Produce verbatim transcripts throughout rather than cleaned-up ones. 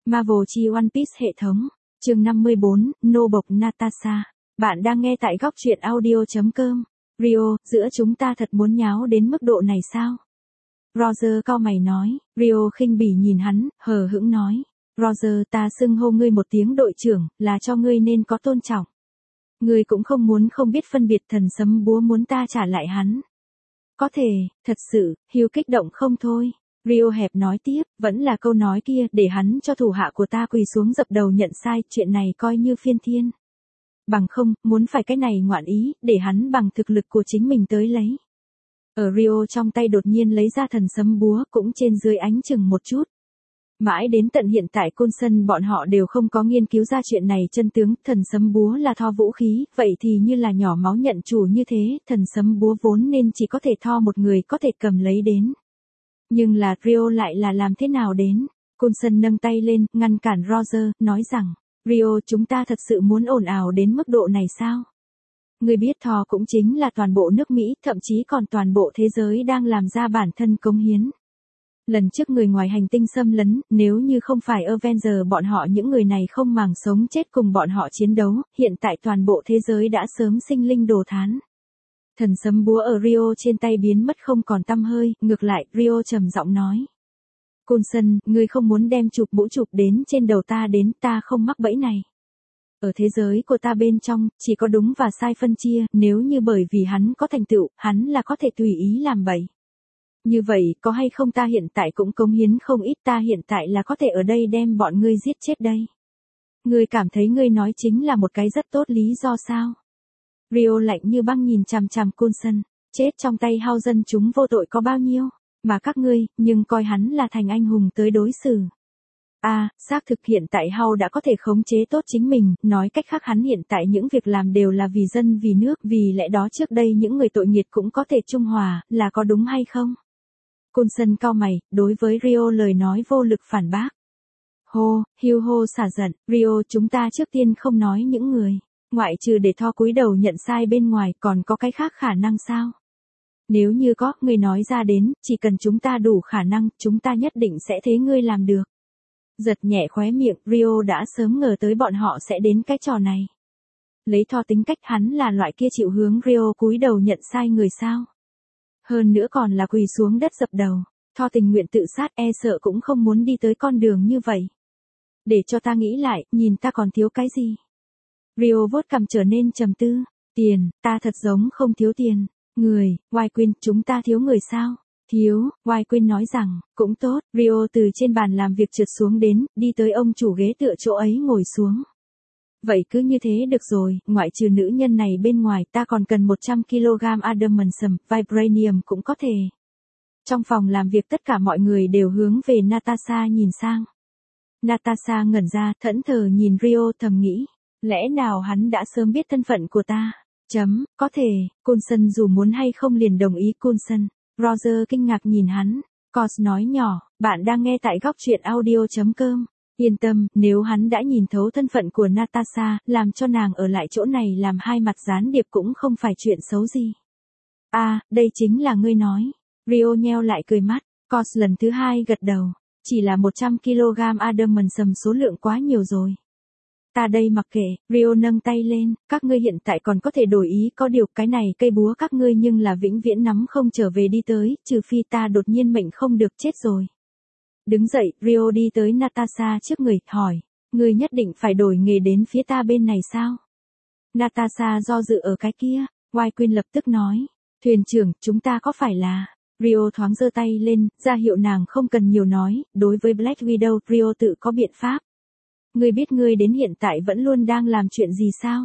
Marvel chi One Piece hệ thống. Chương năm mươi bốn, nô bộc Natasha. Bạn đang nghe tại góc truyện audio chấm com. Rio, giữa chúng ta thật muốn nháo đến mức độ này sao? Roger cau mày nói. Rio khinh bỉ nhìn hắn, hờ hững nói. Roger, ta xưng hô ngươi một tiếng đội trưởng, là cho ngươi nên có tôn trọng. Ngươi cũng không muốn không biết phân biệt thần sấm búa muốn ta trả lại hắn. Có thể, thật sự, Hiếu kích động không thôi. Rio hẹp nói tiếp, vẫn là câu nói kia, để hắn cho thủ hạ của ta quỳ xuống dập đầu nhận sai, chuyện này coi như phiên thiên. Bằng không, muốn phải cái này ngoạn ý, để hắn bằng thực lực của chính mình tới lấy. Ở Rio trong tay đột nhiên lấy ra thần sấm búa, cũng trên dưới ánh chừng một chút. Mãi đến tận hiện tại Côn Sân bọn họ đều không có nghiên cứu ra chuyện này chân tướng, thần sấm búa là tho vũ khí, vậy thì như là nhỏ máu nhận chủ như thế, thần sấm búa vốn nên chỉ có thể tho một người có thể cầm lấy đến. Nhưng là Rio lại là làm thế nào đến? Côn Sân nâng tay lên, ngăn cản Roger, nói rằng, Rio chúng ta thật sự muốn ồn ào đến mức độ này sao? Người biết Thor cũng chính là toàn bộ nước Mỹ, thậm chí còn toàn bộ thế giới đang làm ra bản thân cống hiến. Lần trước người ngoài hành tinh xâm lấn, nếu như không phải Avenger bọn họ những người này không màng sống chết cùng bọn họ chiến đấu, hiện tại toàn bộ thế giới đã sớm sinh linh đồ thán. Thần sấm búa ở Rio trên tay biến mất không còn tăm hơi, ngược lại, Rio trầm giọng nói. Côn Sân, ngươi không muốn đem chụp mũ chụp đến trên đầu ta đến, ta không mắc bẫy này. Ở thế giới của ta bên trong, chỉ có đúng và sai phân chia, nếu như bởi vì hắn có thành tựu, hắn là có thể tùy ý làm bậy. Như vậy, có hay không ta hiện tại cũng cống hiến không ít, ta hiện tại là có thể ở đây đem bọn ngươi giết chết đây. Ngươi cảm thấy ngươi nói chính là một cái rất tốt lý do sao? Rio lạnh như băng nhìn chằm chằm Côn Sân, chết trong tay hao dân chúng vô tội có bao nhiêu, mà các ngươi, nhưng coi hắn là thành anh hùng tới đối xử. À, xác thực hiện tại Hao đã có thể khống chế tốt chính mình, nói cách khác hắn hiện tại những việc làm đều là vì dân vì nước, vì lẽ đó trước đây những người tội nghiệp cũng có thể trung hòa, là có đúng hay không? Côn Sân cau mày, đối với Rio lời nói vô lực phản bác. Hô, Hugh hô xả giận, Rio chúng ta trước tiên không nói những người, ngoại trừ để Thor cúi đầu nhận sai bên ngoài còn có cái khác khả năng sao? Nếu như có, người nói ra đến, chỉ cần chúng ta đủ khả năng, chúng ta nhất định sẽ thế ngươi làm được. Giật nhẹ khóe miệng, Rio đã sớm ngờ tới bọn họ sẽ đến cái trò này. Lấy Thor tính cách hắn là loại kia chịu hướng Rio cúi đầu nhận sai người sao. Hơn nữa còn là quỳ xuống đất dập đầu, Thor tình nguyện tự sát e sợ cũng không muốn đi tới con đường như vậy. Để cho ta nghĩ lại, nhìn ta còn thiếu cái gì. Rio vuốt cằm trở nên trầm tư, tiền, ta thật giống không thiếu tiền. Người, White Queen, chúng ta thiếu người sao? Thiếu, White Queen nói rằng, cũng tốt, Rio từ trên bàn làm việc trượt xuống đến, đi tới ông chủ ghế tựa chỗ ấy ngồi xuống. Vậy cứ như thế được rồi, ngoại trừ nữ nhân này bên ngoài ta còn cần một trăm ki lô gam adamantium, vibranium cũng có thể. Trong phòng làm việc tất cả mọi người đều hướng về Natasha nhìn sang. Natasha ngẩn ra, thẫn thờ nhìn Rio thầm nghĩ, lẽ nào hắn đã sớm biết thân phận của ta? Chấm, có thể, Côn Sân dù muốn hay không liền đồng ý Côn Sân. Roger kinh ngạc nhìn hắn, Cos nói nhỏ, bạn đang nghe tại góc truyện audio chấm com. Yên tâm, nếu hắn đã nhìn thấu thân phận của Natasha, làm cho nàng ở lại chỗ này làm hai mặt gián điệp cũng không phải chuyện xấu gì. À, đây chính là ngươi nói. Rio nheo lại cười mắt, Cos lần thứ hai gật đầu, chỉ là một trăm ki lô gam adamantium số lượng quá nhiều rồi. Ta đây mặc kệ, Rio nâng tay lên, các ngươi hiện tại còn có thể đổi ý, có điều cái này cây búa các ngươi nhưng là vĩnh viễn nắm không trở về đi tới, trừ phi ta đột nhiên mệnh không được chết rồi. Đứng dậy, Rio đi tới Natasha trước người, hỏi, ngươi nhất định phải đổi nghề đến phía ta bên này sao? Natasha do dự ở cái kia, White Queen lập tức nói, thuyền trưởng, chúng ta có phải là... Rio thoáng giơ tay lên, ra hiệu nàng không cần nhiều nói, đối với Black Widow, Rio tự có biện pháp. Ngươi biết ngươi đến hiện tại vẫn luôn đang làm chuyện gì sao?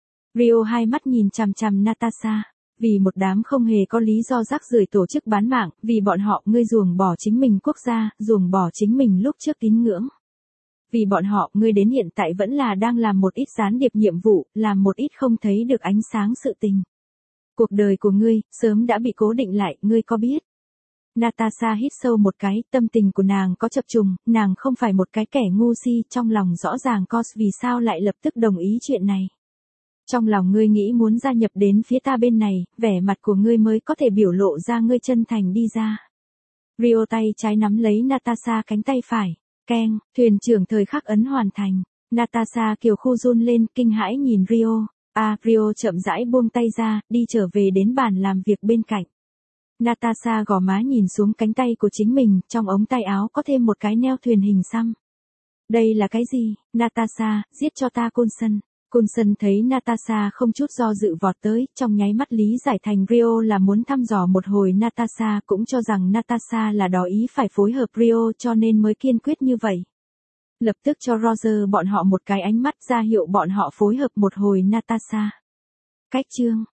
Rio hai mắt nhìn chằm chằm Natasha, vì một đám không hề có lý do rác rưởi tổ chức bán mạng, vì bọn họ ngươi ruồng bỏ chính mình quốc gia, ruồng bỏ chính mình lúc trước tín ngưỡng. Vì bọn họ ngươi đến hiện tại vẫn là đang làm một ít gián điệp nhiệm vụ, làm một ít không thấy được ánh sáng sự tình. Cuộc đời của ngươi, sớm đã bị cố định lại, ngươi có biết? Natasha hít sâu một cái, tâm tình của nàng có chập trùng, nàng không phải một cái kẻ ngu si, trong lòng rõ ràng Cos vì sao lại lập tức đồng ý chuyện này. Trong lòng ngươi nghĩ muốn gia nhập đến phía ta bên này, vẻ mặt của ngươi mới có thể biểu lộ ra ngươi chân thành đi ra. Rio tay trái nắm lấy Natasha cánh tay phải, Keng, thuyền trưởng thời khắc ấn hoàn thành. Natasha Kiều Khu run lên, kinh hãi nhìn Rio. À, Rio chậm rãi buông tay ra, đi trở về đến bàn làm việc bên cạnh. Natasha gò má nhìn xuống cánh tay của chính mình, trong ống tay áo có thêm một cái neo thuyền hình xăm. Đây là cái gì? Natasha, giết cho ta Coulson. Coulson thấy Natasha không chút do dự vọt tới, trong nháy mắt lý giải thành Rio là muốn thăm dò một hồi Natasha, cũng cho rằng Natasha là đỏ ý phải phối hợp Rio cho nên mới kiên quyết như vậy. Lập tức cho Roger bọn họ một cái ánh mắt ra hiệu bọn họ phối hợp một hồi Natasha. Cách chương